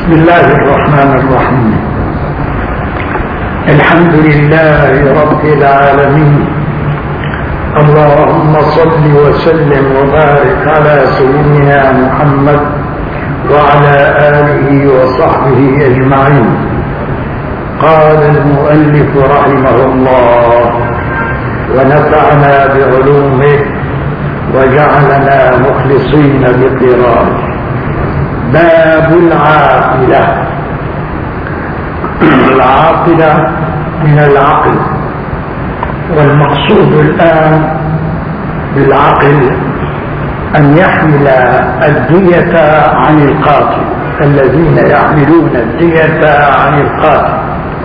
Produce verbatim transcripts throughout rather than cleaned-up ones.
بسم الله الرحمن الرحيم. الحمد لله رب العالمين، اللهم صل وسلم وبارك على سيدنا محمد وعلى آله وصحبه أجمعين. قال المؤلف رحمه الله ونفعنا بعلومه وجعلنا مخلصين بقراءته. باب العاقلة. العاقلة من العقل، والمقصود الآن بالعقل أن يحمل الدية عن القاتل، الذين يحملون الدية عن القاتل.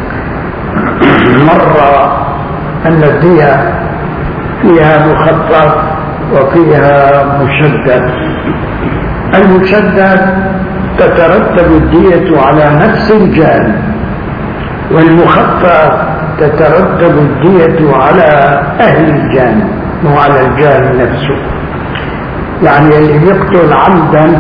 مر أن الدية فيها مخفف وفيها مشدد. المشدد تترتب الدية على نفس الجاني، والمخفف تترتب الدية على أهل الجاني وعلى الجاني نفسه. يعني اللي يقتل عمدا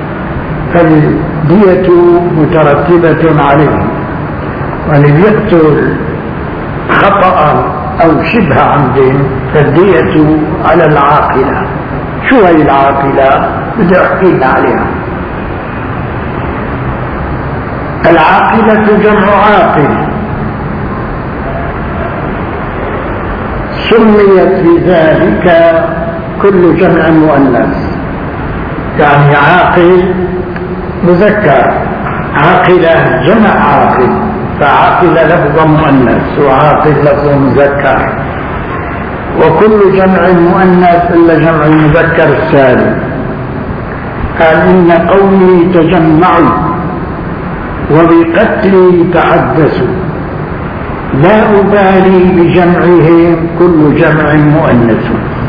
فالدية مترتبة عليه، واللي يقتل خطأ أو شبه عمد فالدية على العاقلة. شو هي العاقلة؟ بدي أحكي لنا عليها. العاقلة جمع عاقل، سميت بذلك كل جمع مؤنث، يعني عاقل مذكر، عاقلة جمع عاقل، فعاقلة لفظ مؤنث وعاقل لفظ مذكر، وكل جمع مؤنث إلا جمع المذكر السالم. قال إن قومي تجمعوا وبقتلي تحدثوا، لا أبالي بجمعهم كل جمع مؤنث.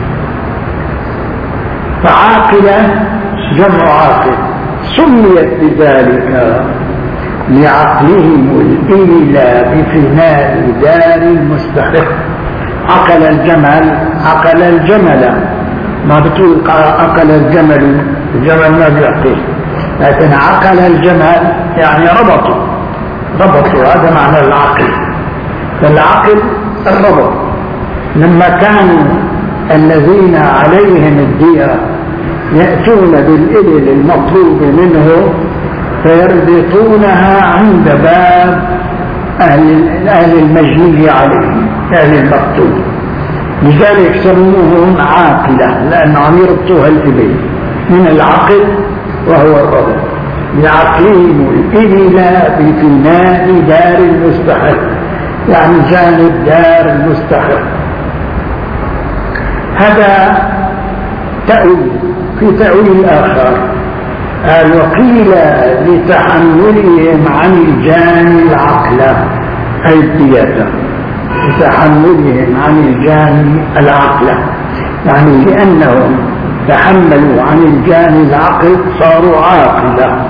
فعاقلة جمع عاقل، سميت بذلك لعقلهم الإيلى بفناء دار المستحق. عقل الجمل، عقل الجمل، ما بتقول عقل الجمل، الجمل ما بيعقل، لكن عقل الجمل يعني ربطوا ربطوا هذا معنى العقل. فالعقل الربط. لما كانوا الذين عليهم الدية يأتون بالإبل المطلوب منه فيربطونها عند باب أهل, أهل المجني عليهم، أهل المقتول، لذلك سموهم عاقلة، لأنه عم يربطوها الإبل من العقل وهو الربط. لعقلهم الإبل بفناء دار المستحق، يعني جانب دار المستحق. هذا تأويل. في تأويل آخر قال وقيل لتحملهم عن الجاني العقل، أي الدية، لتحملهم عن الجاني العقل، يعني لأنهم تحملوا عن الجاني العقل صاروا عاقلة.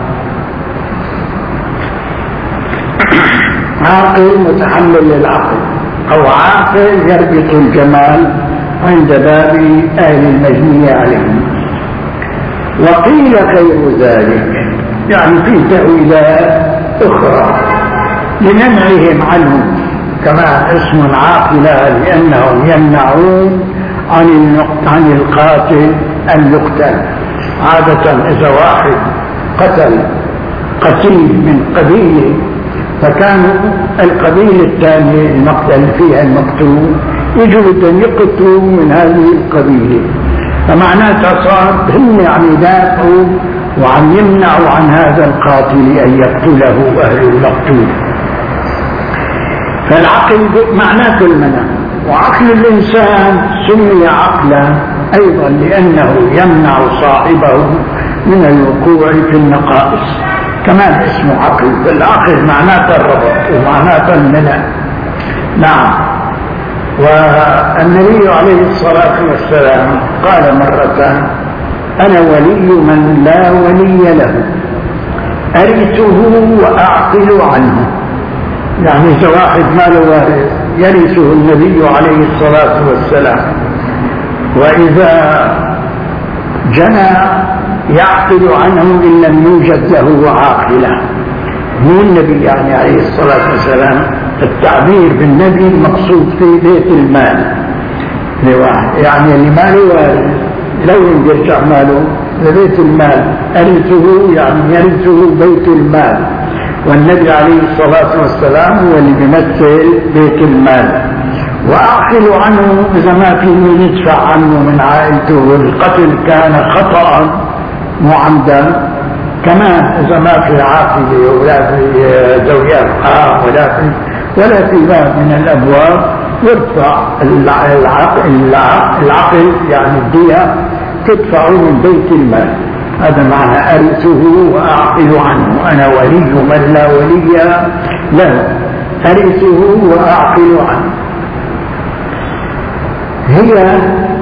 عاقل متحمل للعقل، أو عاقل يربط الجمال عند باب أهل المجني عليهم. وقيل غير ذلك، يعني في تأويلات أخرى لمنعهم عنه، كما اسم عاقلة لأنهم يمنعون عن عن القاتل أن يقتل. عادة إذا واحد قتل قتيل من قبيله فكانوا القبيلة الثانية المقتل فيها المقتول يجب أن يقتلوا من هذه القبيلة، فمعناتها صار هم يعني يدافعوا وعم يمنعوا عن هذا القاتل أن يقتله أهل المقتول. فالعقل معناته المنع. وعقل الإنسان سمي عقلا أيضا لأنه يمنع صاحبه من الوقوع في النقائص، كمان اسمه عقل. فالعقل معناته الربط ومعناته المنع. نعم. والنبي عليه الصلاة والسلام قال مرة أنا ولي من لا ولي له، أرثه وأعقل عنه. يعني إذا واحد ما له وارث يرثه النبي عليه الصلاة والسلام، وإذا جنى يعقل عنه إن لم يوجد له عاقلة. مو النبي يعني عليه الصلاة والسلام، التعبير بالنبي مقصود في بيت المال لواحد، يعني اللي ماله وارث لو يرجع ماله لبيت المال، أرثه يعني يرثه بيت المال، والنبي عليه الصلاة والسلام هو اللي بيمثل بيت المال. وأعقل عنه إذا ما في من يدفع عنه من عائلته، والقتل كان خطأ مو عمدا، كمان إذا ما في عاقلة ولا في زوجات حرام ولا في ولا في باب من الأبواب، يرفع العقل, العقل يعني الدية تدفع من بيت المال. هذا معنى أرثه وأعقل عنه، أنا ولي من لا ولي له، أرثه وأعقل عنه. هي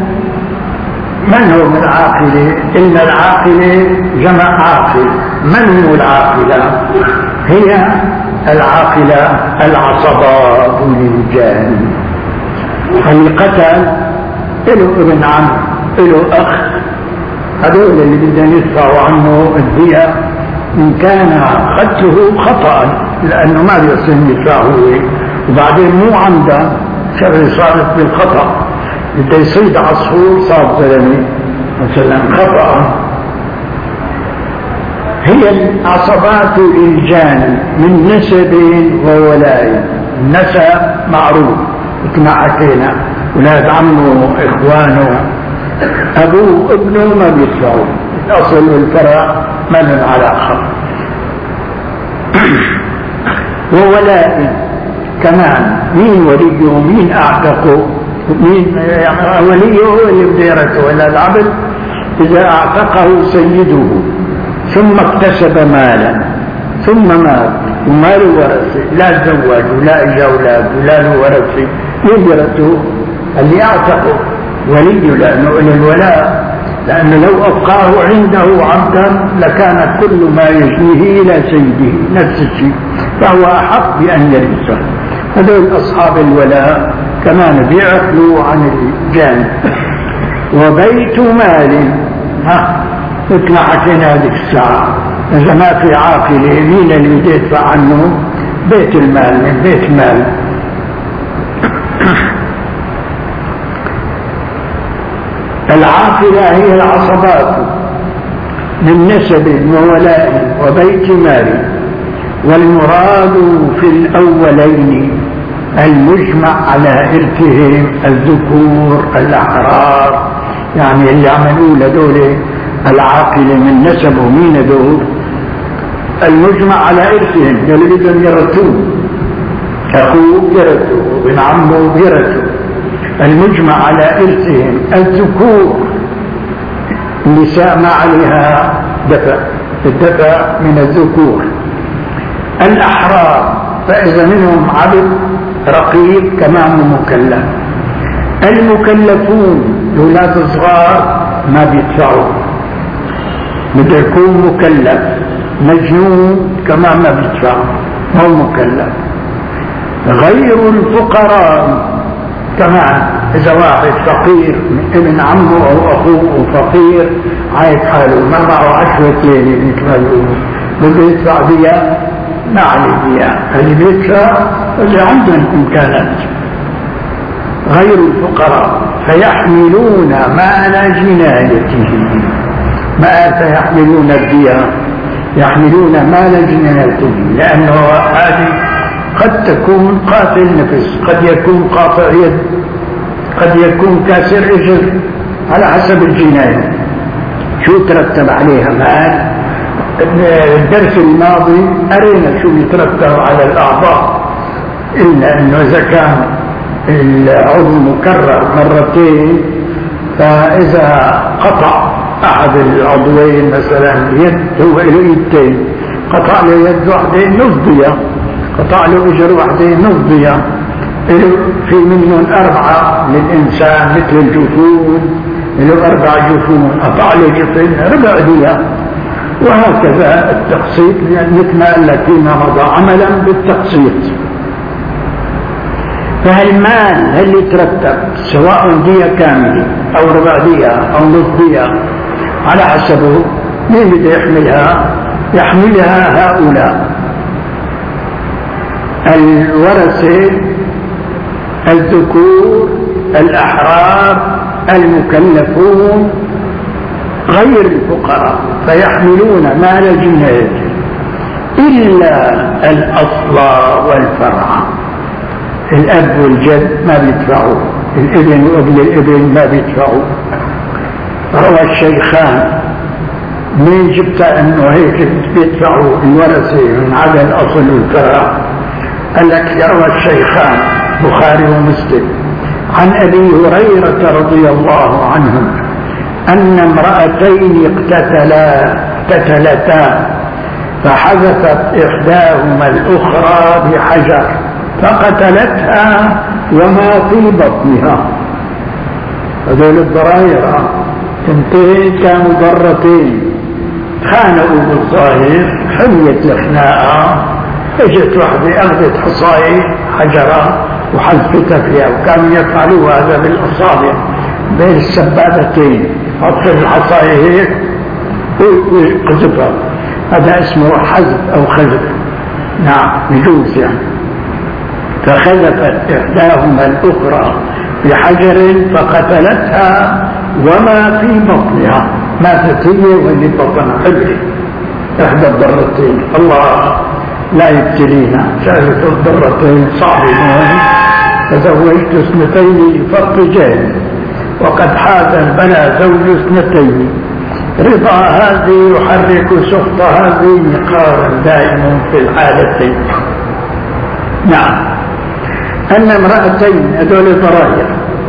من هو من عاقلة؟ إن العاقلة جمع عاقل. من هو العاقلة؟ هي العاقلة العصبات للرجال، اللي قتل له ابن عم له أخ، هذول اللي بدنا يدفعوا عنه الدية إن كان قتله خطأ، لأنه ما بيصير يدفع هو، وبعدين مو عمدا، شغله صارت بالخطأ، بده يصيد عصفور صار زلمه مثلا خطأ. هي العصبات الجان من نسب وولاء. النسب معروف مثل ما حكينا، ولاد عمه اخوانه ابوه ابنه ما بيدفعوا، الاصل والفرع ما لهم علاقه. وولاء كمان، مين وليه ومين اعتقه، مين يعني وليه هو اللي بده يرثه، ولا العبد اذا اعتقه سيده ثم اكتسب مالا ثم مات وماله ورثه، لا تزوج ولا اجى اولاد ولا له ورثه، مين يرثه؟ اللي اعتقه وليه، لانه له الولاء، لانه لو ابقاه عنده عبدا لكان كل ما يجنيه الى سيده نفس الشيء، فهو احق بان يرثه. هذول اصحاب الولاء كمان بيعقلوا عن الجانب. وبيت مال، ها مثل ما حكينا هذيك الساعة، إذا ما في عاقلة مين اللي بده يدفع عنه؟ بيت المال، من بيت مال. العاقلة هي العصبات من نسب وولاء وبيت مال. والمراد في الأولين المجمع على إرثهم الذكور الأحرار، يعني اللي عملوا لدول العاقلة من نسبه مين دول؟ المجمع على إرثهم، اللي بدهم يرثوه، أخوه يرثوه وابن عمه يرثوه. المجمع على إرثهم الذكور، النساء ما عليها دفع، الدفع من الذكور. الأحرار، فإذا منهم عبد رقيق كمان مكلف. المكلفون الأولاد الصغار ما بيدفعوا، بده يكون مكلف. مجنون كمان ما بيدفع، ما هو مكلف. غير الفقراء كمان، إذا واحد فقير ابن عمه أو أخوه فقير عايز حاله ما معه عشرة ليلة مثل ما يقولوا، بده يدفع بيها ما عليه بيها، اللي بيدفع اللي عندهم إمكانات. غير الفقراء فيحملون مال جنايته، ما فيحملون الدية، يحملون مال جنايته، لأنه هذه قد تكون قاتل نفس، قد يكون قاطع يد، قد يكون كاسر رجل، على حسب الجناية شو ترتب عليها مال. الدرس الماضي أرينا شو يترتب على الأعضاء، إلا أنه إذا كان العضو مكرر مرتين، فإذا قطع أحد العضوين مثلا يد، هو له يدين، قطع له يد واحدة نص دية، قطع له اجر واحدين نص دية، في منهم أربعة للإنسان مثل الجفون، له أربع جفون، قطع له جفن ربع دية، وهكذا التقسيط، مثل ما قال لك فيما مضى عملا بالتقسيط. فهالمال اللي يترتب سواء دية كاملة أو ربع دية أو نص دية على حسبه، مين بده يحملها؟ يحملها هؤلاء الورثة الذكور الأحرار المكلفون غير الفقراء فيحملون مال جنايته إلا الأصل والفرع. الأب والجد ما بيدفعوا، الابن وابن الابن ما بيدفعوا. روى الشيخان من جبت أنه هيك بيدفعوا الورثة من عدا الأصل والفرع؟ قال لك يروى الشيخان بخاري ومسلم عن أبي هريرة رضي الله عنه أن امرأتين اقتتلا اقتتلتا فحذفت إحداهما الأخرى بحجر فقتلتها وما في بطنها. هذول الضراير تنتهي كانوا ضرتين خانقوا بالظاهر، حميت الخناقة، اجت وحدة اخذت حصاية حجرة وحذفتها فيها، وكانوا يفعلوا هذا بالاصابع بين السبابتين، حط الحصاية هيك وقذفها، هذا اسمه حذف او خذف. نعم يجوز يعني. فخذفت احداهما الاخرى بحجر فقتلتها وما في بطنها، ماتت هي واللي بطنها حبري احدى الضرتين. الله لا يبتلينا، شاهدت الضرتين صعبة مهم. تزوجت اثنتين لفرق جهل وقد حاز البلا زوج اثنتين، رضا هذه يحرك سخط هذه مقارا دائم في الحالتين. نعم. أن امرأتين هذول ضراير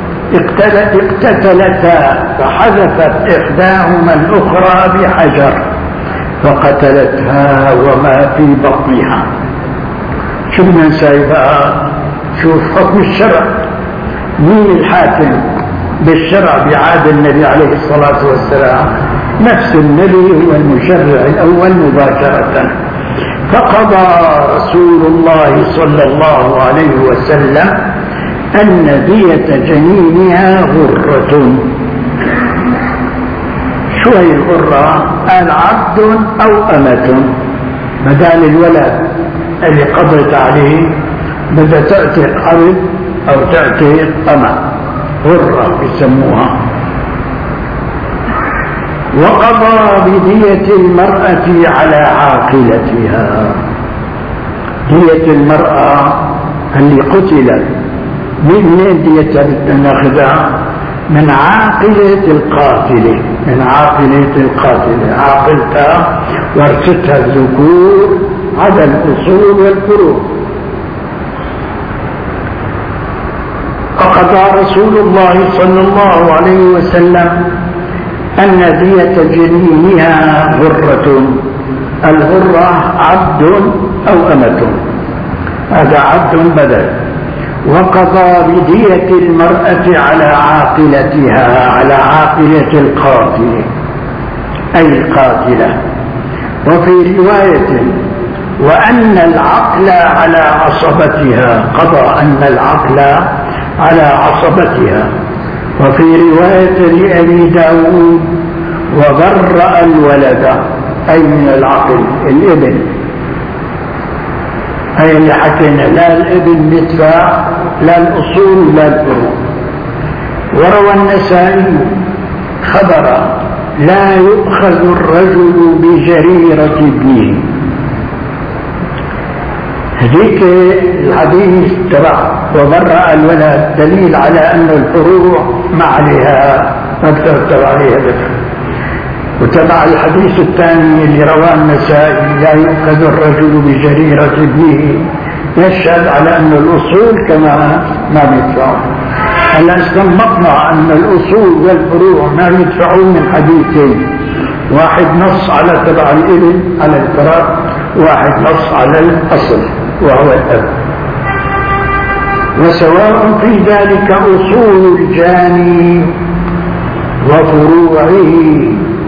اقتتلتا فحذفت إحداهما الأخرى بحجر فقتلتها وما في بطنها. شو بدنا نساوي بقى؟ شوف حكم الشرع، مين الحاكم بالشرع بعهد النبي عليه الصلاة والسلام؟ نفس النبي هو المشرع الأول مباشرة. فقضى رسول الله صلى الله عليه وسلم أن دية جنينها غرة. شو هي الغرة؟ قال عبد أو أمة، بدال الولد اللي قضت عليه بدأ تعتق عبد أو تعتق أمة، غرة يسموها. وقضى بدية المرأة على عاقلتها. دية المرأة اللي قتلت من ديتها بدنا ناخذها؟ من عاقلة القاتلة، من عاقلة القاتلة، عاقلتها ورثتها الذكور على الأصول والفروع. فقضى رسول الله صلى الله عليه وسلم أن دية جنينها غرة. الغرة عبد أو أمة، هذا عبد بدل. وقضى بدية المرأة على عاقلتها، على عاقلة القاتل أي القاتلة. وفي رواية وأن العقل على عصبتها، قضى أن العقل على عصبتها. وفي رواية لأبي داود وبرأ الولد أي من العقل الابن، أي اللي حكينا لا الابن بيدفع لا الأصول لا الفروع. وروى النسائي خبر لا يؤخذ الرجل بجريرة ابنه. هذيك الحديث تبع وبرأ الولد دليل على أن الفروع ما عليها ما ترتب عليها ذكر. وتبع الحديث الثاني اللي رواه النسائي لا يؤخذ الرجل بجريرة ابنه يشهد على أن الأصول كما ما بيدفعون. هلا استنبطنا أن الأصول والفروع ما يدفعون من حديثين، واحد نص على تبع الابن على الفرع، واحد نص على الأصل وهو الأب. وسواء في ذلك أصول الجاني وفروعه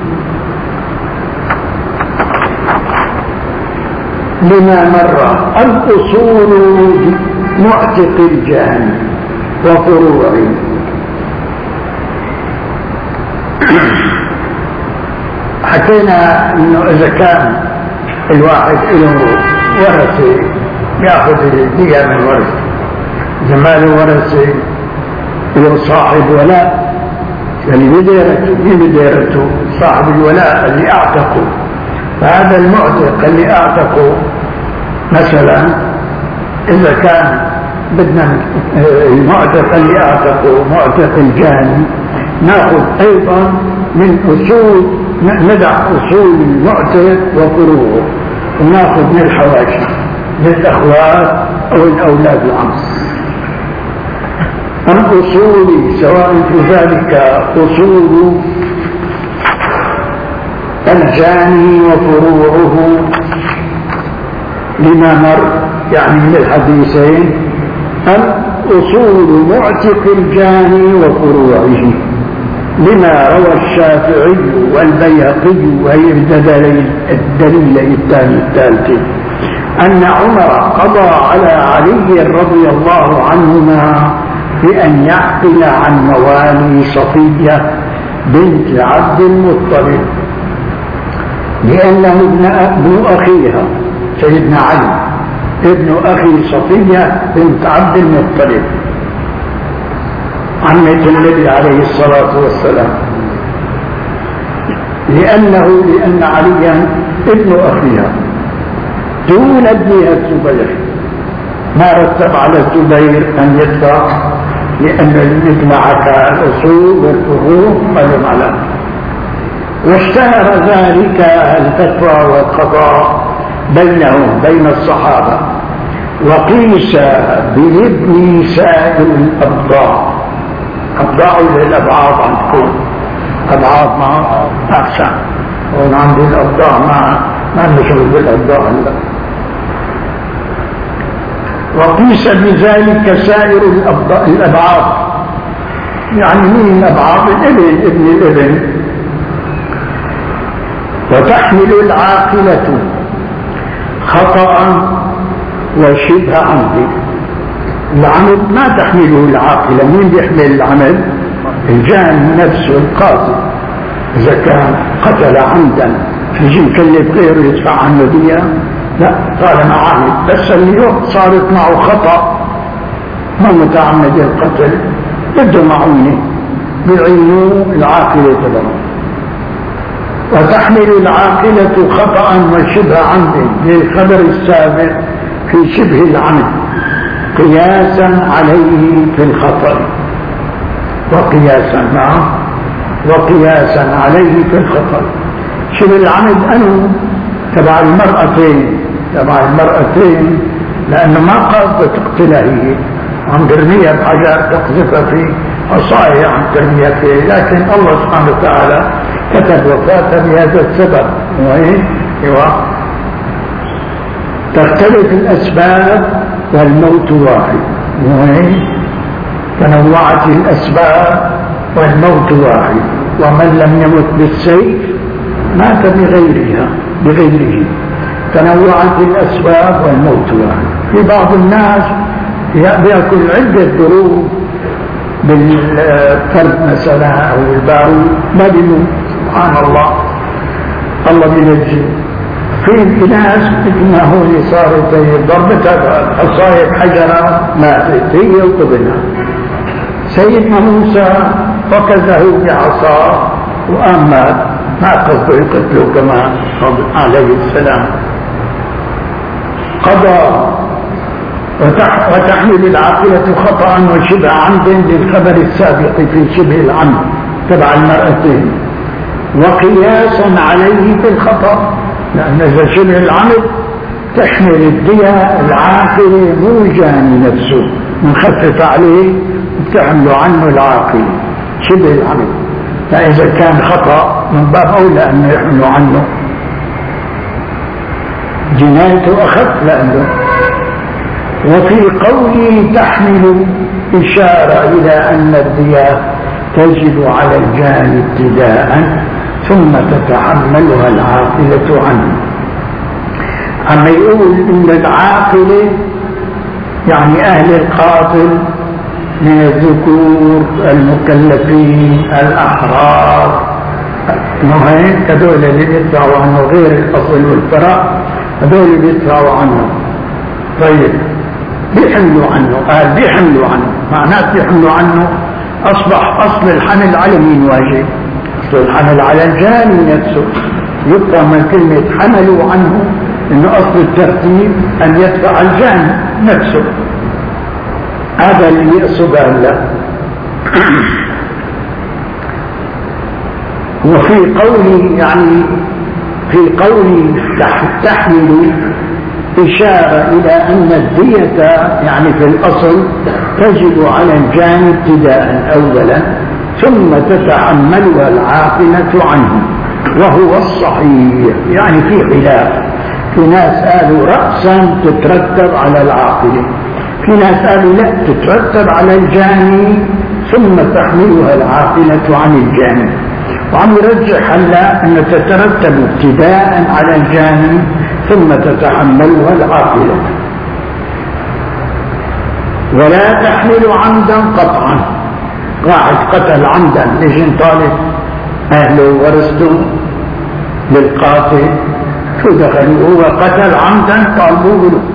لما مر. الأصول معتق الجاني وفروعه. حكينا انه اذا كان الواحد له ورثه يأخذ الدية من ورثة. زمان الورثة له صاحب ولاء، يعني بديرته مين بديرته؟ صاحب الولاء اللي اعتقه. فهذا المعتق اللي اعتقه مثلا اذا كان بدنا المعتق اللي اعتقه معتق الجاني، ناخذ ايضا من اصول، ندع اصول المعتق وفروعه، وناخذ من الحواشي للاخوات او الاولاد العم. الأصول سواء في ذلك أصول الجاني وفروعه لما مر يعني من الحديثين، أم أصول معتق الجاني وفروعه لما روى الشافعي والبيهقي وهي الدليل الثاني الثالث أن عمر قضى على علي رضي الله عنهما بأن يعقل عن موالي صفية بنت عبد المطلب، لأنه ابن أخيها سيدنا علي ابن أخي صفية بنت عبد المطلب عمة النبي عليه الصلاة والسلام، لأنه لأن عليا ابن أخيها دون ابنها الزبير، ما رتب على الزبير أن يدفع لأن يجمعك الأصول والفروع قالوا على. واشتهر ذلك الفتوى والقضاء بينهم بين الصحابة، وقيس بالابن سائر الأبضاع. أبضاع للأبعاض عندكم أبعاض مع أحسن، وأنا عندي الأبضاع ما ما نشغل بالأبضاع هلا. وقيس بذلك سائر الأبعاض، يعني مين الأبعاض؟ الابن ابن الابن. وتحمل العاقلة خطأ وشبه عمد. العمد ما تحمله العاقلة، مين بيحمل العمد؟ الجاني نفسه القاتل، إذا كان قتل عمدا يجي يكلف غيره يدفع عنه دية؟ لا، طالما عامل. بس اليوم صارت معه خطأ ما متعمد القتل بده معونة بعينه العاقلة تبعه. وتحمل العاقلة خطأ وشبه عمد للخبر السابق في شبه العمد قياسا عليه في الخطأ، وقياسا معه وقياسا عليه في الخطأ. شبه العمد أنه تبع المرأتين تبع المرأتين لأنه ما قصد تقتلها، هي عم ترميها بحجر تقذفها في عصاية عم ترميها فيه، لكن الله سبحانه وتعالى كتب وفاتها بهذا السبب. وإيه؟ ايوه تختلف الأسباب والموت واحد. وإيه؟ تنوعت الأسباب والموت واحد، ومن لم يمت بالسيف مات بغيرها بغيره. تنوعت الأسباب والموت واحد. في بعض الناس بيأكل عدة ضروب بالقلب مثلا أو البارود ما بيموت، سبحان الله، الله بينجي. في ناس مثل ما هو اللي صارت ضربتها عصاية بحجرة ماتت هي وابنها. سيدنا موسى فكزه بعصاه وقام مات، ما قصده يقتله كما عليه السلام. قضى وتحمل العاقلة خطأ وشبه عمد للخبر السابق في شبه العمد تبع المرأتين، وقياسا عليه في الخطأ، لأن إذا شبه العمد تحمل الدية العاقلة مو الجاني نفسه، نخفف عليه وتحمل عنه العاقلة شبه العمد. فإذا كان خطأ من باب أولى أن يحمل عنه جنايته أخف لأنه. وفي قوله تحمل إشارة إلى أن الدية تجب على الجاني ابتداء ثم تتحملها العاقلة عنه. أما يقول إن العاقلة يعني أهل القاتل من الذكور المكلفين الأحرار، نوعين هذول اللي بيدفعوا عنه غير الأصل والفراء، هذول اللي بيدفعوا عنه. طيب بيحملوا عنه، قال بيحملوا عنه، معناته بيحملوا عنه أصبح أصل الحمل على مين واجب؟ أصل الحمل على الجاني نفسه. يبقى من كلمة حملوا عنه إنه أصل الترتيب أن يدفع الجاني نفسه. هذا اللي يقصد هلا. وفي قوله يعني في قوله تحمل إشارة إلى أن الدية يعني في الأصل تجب على الجاني ابتداء أولا ثم تتحملها العاقلة عنه، وهو الصحيح. يعني في خلاف، في ناس قالوا رأسا تترتب على العاقلة، في ناس قالوا لا تترتب على الجاني ثم تحملها العاقلة عن الجاني. وعم يرجح هلا أن تترتب ابتداء على الجاني ثم تتحملها العاقلة. ولا تحمل عمدا قطعا. واحد قتل عمدا، ليش طالب أهله ورثته للقاتل، شو دخلوا؟ هو قتل عمدا طالبوه له.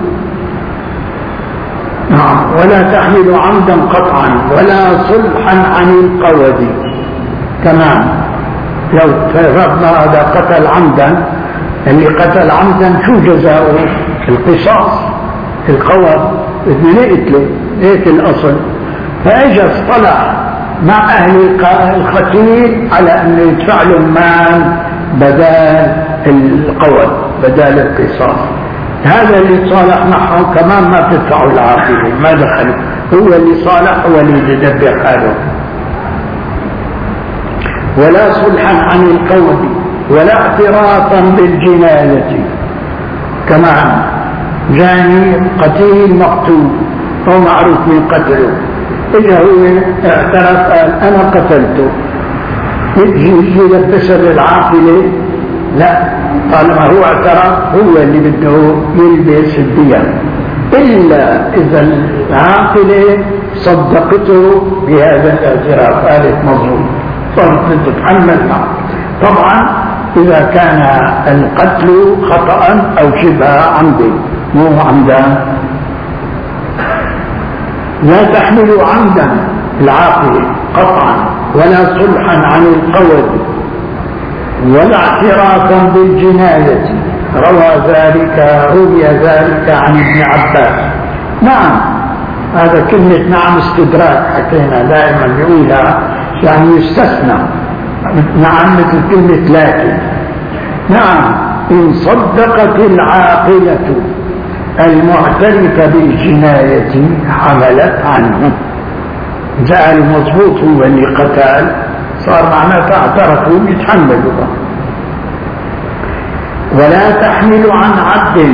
نعم. ولا تحمل عمدا قطعا ولا صلحا عن القود. كمان لو فرضنا هذا قتل عمدا، اللي قتل عمدا شو جزاؤه؟ القصاص، القود بدنا نقتله، هيك الأصل. فاجى اصطلح مع أهل القتيل على أنه يدفع لهم مال بدال القود، بدال القصاص. هذا اللي صالح معهم كمان ما تدفعوا العاقلة، ما دخلوا، هو اللي صالح هو اللي يدبر حاله. ولا صلحا عن القود ولا اعترافا بالجناية. كمان جاني قتيل مقتول هو معروف من قتله، إذا هو اعترف قال أنا قتلته، يجي يجي يلبسه بالعاقلة؟ لا، طالما هو اعترف هو اللي بده يلبس الدية، إلا إذا العاقلة صدقته بهذا الاعتراف قالت مظلوم صارت تتحمل معه. طبعا إذا كان القتل خطأ أو شبه عمد مو عمدا. لا تحمل عمدا العاقل قطعا ولا صلحا عن القود ولا اعترافا بالجناية. روى ذلك روي ذلك عن ابن عباس. نعم، هذا كلمة نعم استدراك، حكينا دائما بيقولها يعني يستثنى. نعم مثل كلمة لكن. نعم، إن صدقت العاقلة المعترفة بالجناية حملت عنه. جاء المضبوط هو اللي قتل، صار معناته اعترفوا يتحملوا. ولا تحمل عن عبد.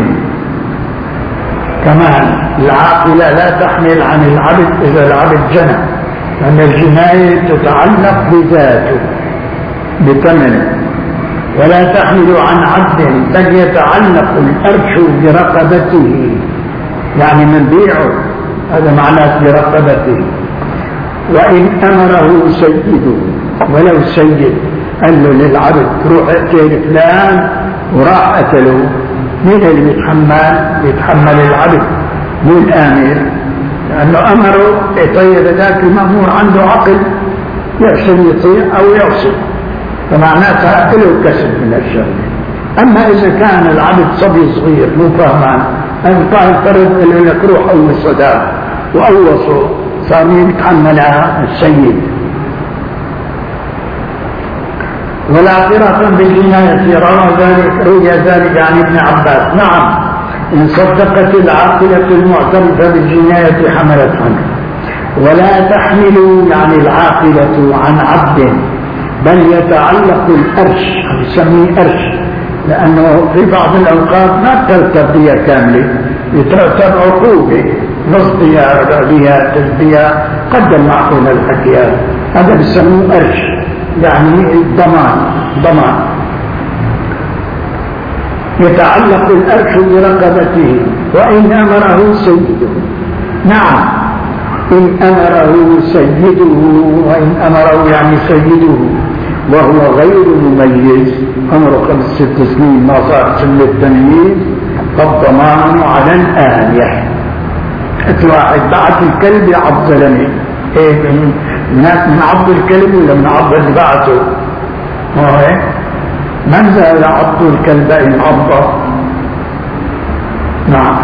كمان العاقلة لا تحمل عن العبد إذا العبد جنى، لأن الجناية تتعلق بذاته بثمنه. ولا تحمل عن عبد بل يتعلق الأرش برقبته، يعني من بيعه، هذا معناه برقبته. وإن أمره سيده، ولو سيد قال له للعبد روح اقتل فلان وراح قتله، مين اللي بيتحمل؟ بيتحمل العبد مو الآمر، لأنه أمره يطير ذاك المأمور عنده عقل يحسن يطيع أو يعصي، فمعناتها له كسب من الشر. أما إذا كان العبد صبي صغير مو فهمان، أن طاهر فرد اللي لك روح أو الصداق وأوصوا صار يتحملها السيد. ولا اعترافا بالجناية روى ذلك روي ذلك عن ابن عباس. نعم، إن صدقت العاقلة المعترفة بالجناية حملت عنه. ولا تحمل يعني العاقلة عن عبد بل يتعلق الأرش، يسميه أرش، لأنه في بعض الأوقات ما ترتب دية كاملة، يترتب عقوبة، نص دية دية تسدية، قدم معقول الحكي هذا بيسموه أرش، يعني الضمان ضمان. يتعلق الأرش برقبته وإن أمره سيده. نعم، إن أمره سيده، وإن أمره يعني سيده وهو غير مميز، عمره خمس ست سنين ما صار سن التمييز، فالضمان على الآنية. واحد بعت الكلب يعض زلمه، ايه من من عض الكلب ولا من عض اللي بعته؟ ما هيك؟ من ذا يعض الكلب إن عضه؟ نعم.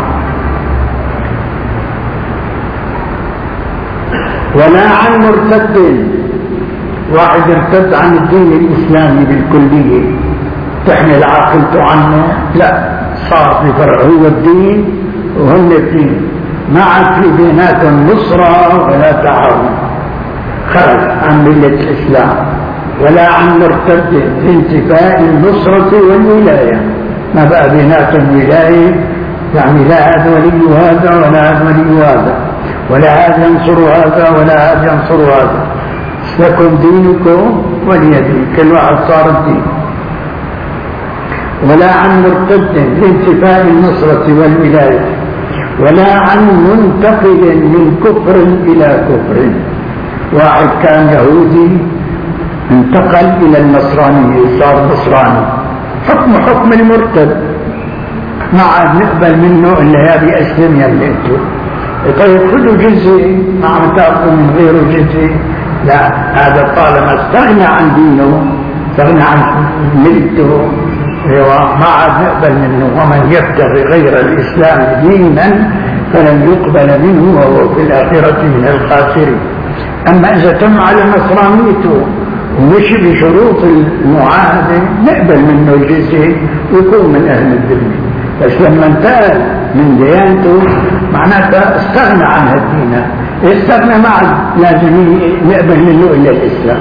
ولا عن مرتد، واحد ارتد عن الدين الإسلامي بالكلية تحمل عاقلته عنه؟ لا، صار في فرع، هو الدين وهم الدين، ما عاد في بيناتهم نصرة ولا تعاون، خرج عن ملة الإسلام. ولا عن مرتد انتفاء النصرة والولاية، ما بقى بيناتهم ولاية، يعني لا هذا ولي هذا ولا هذا ولي هذا، ولا هذا ينصر هذا ولا هذا ينصر هذا، لكم دينكم ولي دين، كل واحد صار الدين. ولا عن مرتد لانتفاء النصرة والولاية، ولا عن منتقل من كفر إلى كفر، واحد كان يهودي انتقل إلى النصرانية صار نصراني، حكم حكم المرتد، ما عاد نقبل منه إلا هذه أسلم يلي انتو. طيب خذوا جزية، ما عم تأخذوا من غيره جزية؟ لا، هذا طالما استغنى عن دينه، استغنى عن ملته، ما عاد نقبل منه. ومن يبتغي غير الإسلام دينا فلن يقبل منه وهو في الآخرة من الخاسرين. أما إذا تم على نصرانيته ومشي بشروط المعاهدة نقبل منه الجزية ويكون من أهل الذمة، بس لما انتقل من ديانته معناته استغنى عن الدين، استغنى ما عاد لازم نقبل منه إلا الإسلام.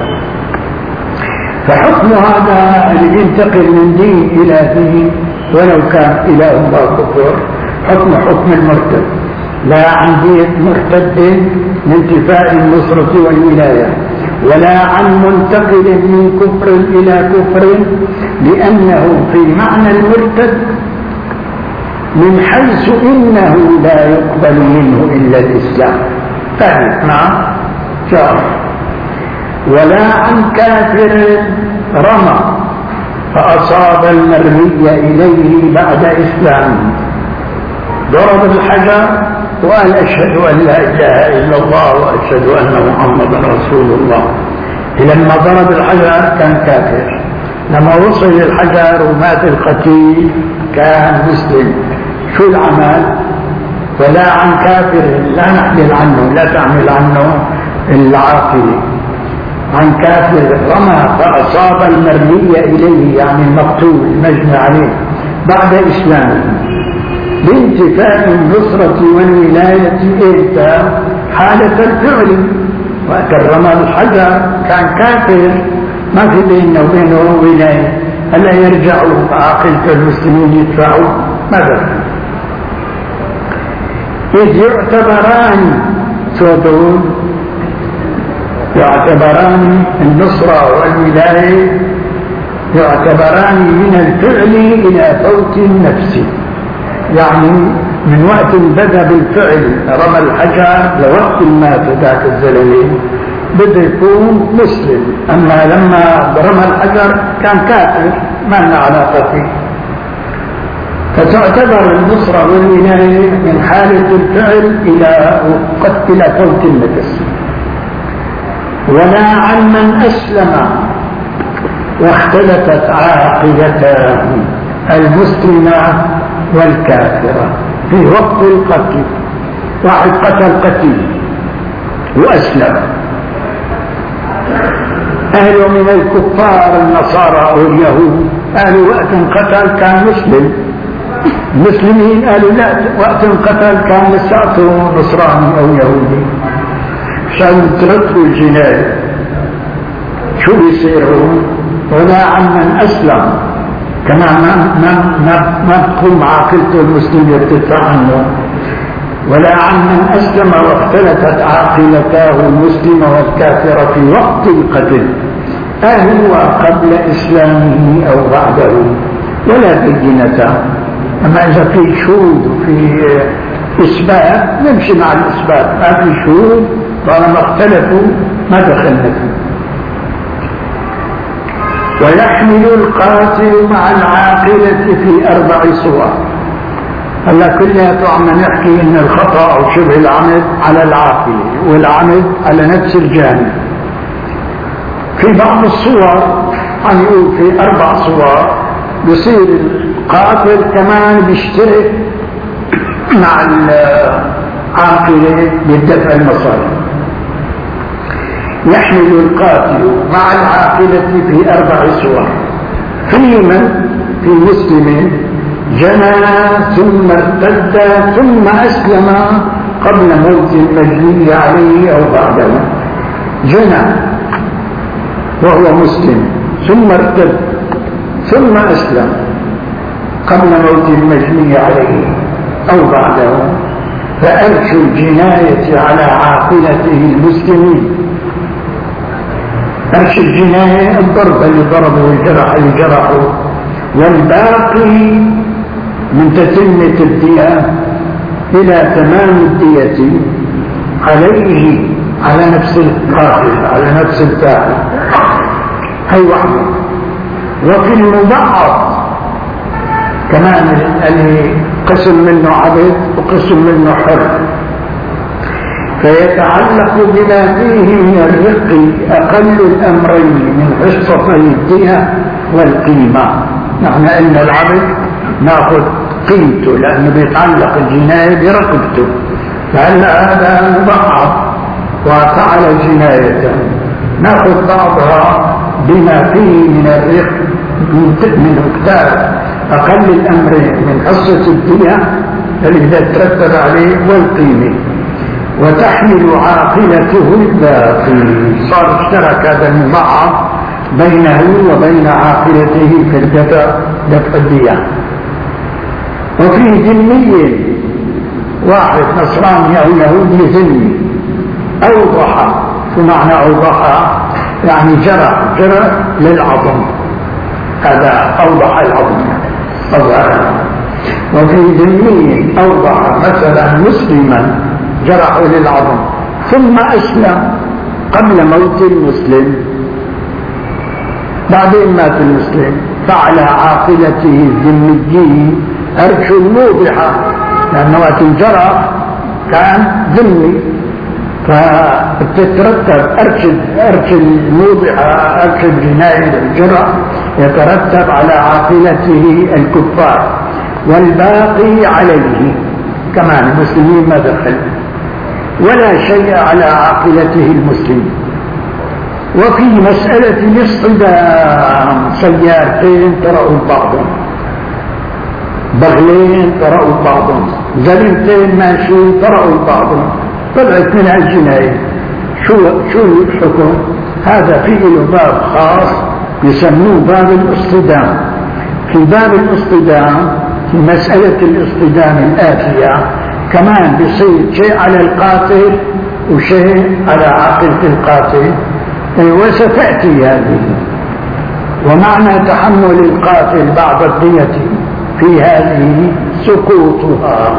فحكم هذا اللي ينتقل من دين إلى دين ولو كان إله ما كفر، حكم حكم المرتد. لا عن دين مرتد لانتفاء النصرة والولاية، ولا عن منتقل من كفر إلى كفر، لأنه في معنى المرتد من حيث إنه لا يقبل منه إلا الإسلام. فهم نعم شعر. ولا عن كافر رمى فأصاب المرمي إليه بعد إسلامه، ضرب الحجر وقال أشهد أن لا إله إلا الله وأشهد أن محمدا رسول الله. لما ضرب الحجر كان كافر، لما وصل الحجر ومات القتيل كان مسلم. شو العمل؟ ولا عن كافر لا نحمل عنه، لا تعمل عنه العاقل. عن كافر رمى فأصاب المرمي إليه يعني المقتول المجني عليه بعد إسلامه، بانتفاء النصرة والولاية إلى حالة الفعل. وقت رمى الحجر كان كافر، ما في بينه وبينه ولاية، ألا يرجعوا عاقلة المسلمين يدفعوا ماذا؟ إذ يعتبران سودون، يعتبران النصرة والولاية يعتبران من الفعل إلى فوت النفس، يعني من وقت بدأ بالفعل رمى الحجر لوقت مات ذاك الزلمه بده يكون مسلم، أما لما رمى الحجر كان كافر ما لنا علاقة فيه. فتعتبر النصرة والولاية من حالة الفعل إلى وقت إلى فوت النفس. ولا عن من أسلم واختلفت عاقبتاه المسلمة والكافرة في وقت القتل. واحد قتل قتيل وأسلم، أهله من الكفار النصارى أو اليهود قالوا وقت قتل كان مسلم، المسلمين قالوا لا وقت قتل كان لساته نصراني أو يهودي، عشان تركوا الجناية. شو بيصيروا؟ ولا عن من أسلم كما ما ما ما تقوم عاقلته المسلم يرتفع عنه. ولا عن من أسلم واختلفت عاقلتاه المسلم والكافر في وقت القتل، أهو قبل إسلامه أو بعده، ولا بينتان. أما إذا في شهود وفي إثبات نمشي مع الإثبات، ما في شهود طالما اختلفوا ما دخلنا فيه. ويحمل القاتل مع العاقلة في أربع صور. هلا كلنا عم نحكي ان الخطأ او شبه العمد على العاقل والعمد على نفس الجانب. في بعض الصور عم يقول في اربع صور بصير القاتل كمان بيشترك مع العاقلة بالدفع المصاري. يحمل القاتل مع العاقلة في اربع صور. في من في مسلم جنى ثم ارتد ثم اسلم قبل موت المجني عليه او بعده. جنى وهو مسلم ثم ارتد ثم اسلم قبل موت المجني عليه او بعده، فأرش الجناية على عاقلته المسلمين. أرش الجناية الضرب اللي ضربه والجرح اللي جرحه، والباقي من تتمة الدية إلى تمام الدية عليه، على نفس القاتل، على نفس الفاعل. هي واحدة. وفي المبعض كمان اللي قسم منه عبد وقسم منه حر، فيتعلق بما فيه من الرق أقل الأمرين من حصتي الدية والقيمة. نحن إن العبد ناخذ قيمته لأنه بيتعلق الجناية برقبته، فهلا هذا مبعض وفعل جناية، ناخذ بعضها بما فيه من الرق من مقدار أقل الأمرين من حصة الدية اللي إذا ترتب عليه والقيمة، وتحمل عاقلته الباقي. صار اشترك هذا المبعض بينه وبين عاقلته في الدفع دفع الدية. وفي ذمي واحد نصراني أو يهودي ذمي أوضح، شو معنى أوضح؟ يعني جرى جرى للعظم، هذا أوضح العظم أظهر. وفي ذمي أوضح مثلا مسلما جرحه للعظم ثم أسلم قبل موت المسلم، بعدين مات المسلم، فعلى عاقلته الذمي أرش الموضحة، لأنه وقت الجرح كان ذمي، فتترتب أرش أرش الموضحة، أرش الجناية الجرح يترتب على عاقلته الكفار، والباقي عليه كمان المسلمين ما دخل، ولا شيء على عاقلته المسلم. وفي مسألة الاصطدام سيارتين ترأوا بعضهم، بغلين ترأوا بعضهم، زلمتين ماشيين ترأوا بعضهم، طلعت من الجناية. شو شو الحكم؟ هذا فيه له باب خاص يسموه باب الاصطدام. في باب الاصطدام في مسألة الاصطدام الآتية كمان بيصير شيء على القاتل وشيء على عاقلة القاتل، وستأتي هذه. ومعنى تحمل القاتل بعض الدية في هذه سقوطها،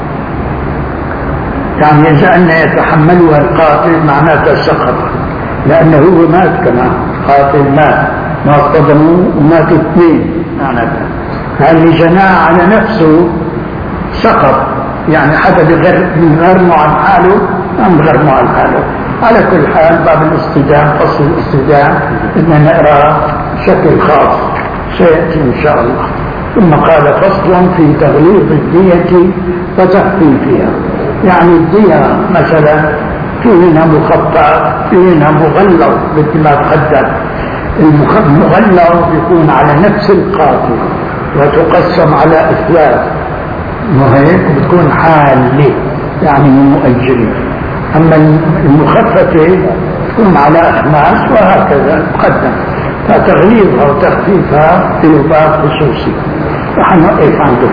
يعني إذا أن يتحملها القاتل معناته سقط، لأنه هو مات كمان، قاتل مات، ما اصطدموا وماتوا اثنين معناته. فاللي جناه على نفسه سقط، يعني حدا بغرمه عن حاله أم بغرمه عن حاله. على كل حال باب الاصطدام، فصل الاصطدام بدنا نقرأ بشكل خاص سيأتي إن شاء الله. ثم قال فصل في تغليظ الدية وتخفيفها، يعني الدية مثلا في منها مخفف في منها مغلظ مثل ما تقدم. المغلظ يكون على نفس القاتل وتقسم على أثلاث، وهيك بتكون حالة يعني مؤجلة. أما المخففة تكون على أخماس وهكذا تقدم. فتغليظها وتخفيفها في باب خصوصي. نحن نقف عنده.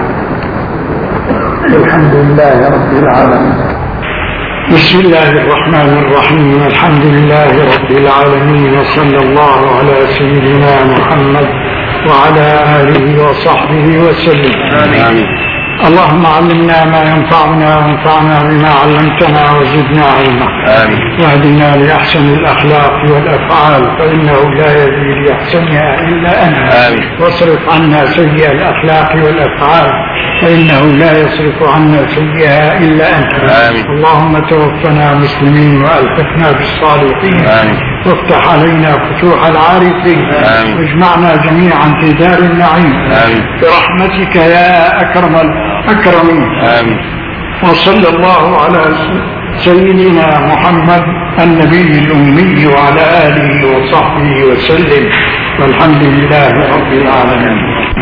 الحمد لله رب العالمين. بسم الله الرحمن الرحيم. الحمد لله رب العالمين، وصلى الله على سيدنا محمد وعلى آله وصحبه وسلم. آمين. اللهم علمنا ما ينفعنا وانفعنا بما علمتنا وزدنا علما. آمين. واهدنا لأحسن الأخلاق والأفعال فإنه لا يهدي لأحسنها إلا أنت. آمين. واصرف عنا سيئ الأخلاق والأفعال فإنه لا يصرف عنا سيئها إلا أنت. آمين. اللهم توفنا مسلمين وألحقنا بالصالحين. آمين. وافتح علينا فتوح العارفين. آمين. واجمعنا جميعا في دار النعيم. آمين. برحمتك يا أكرم الأكرمين. آمين. وصلى الله على سيدنا محمد النبي الأمي وعلى آله وصحبه وسلم والحمد لله رب العالمين.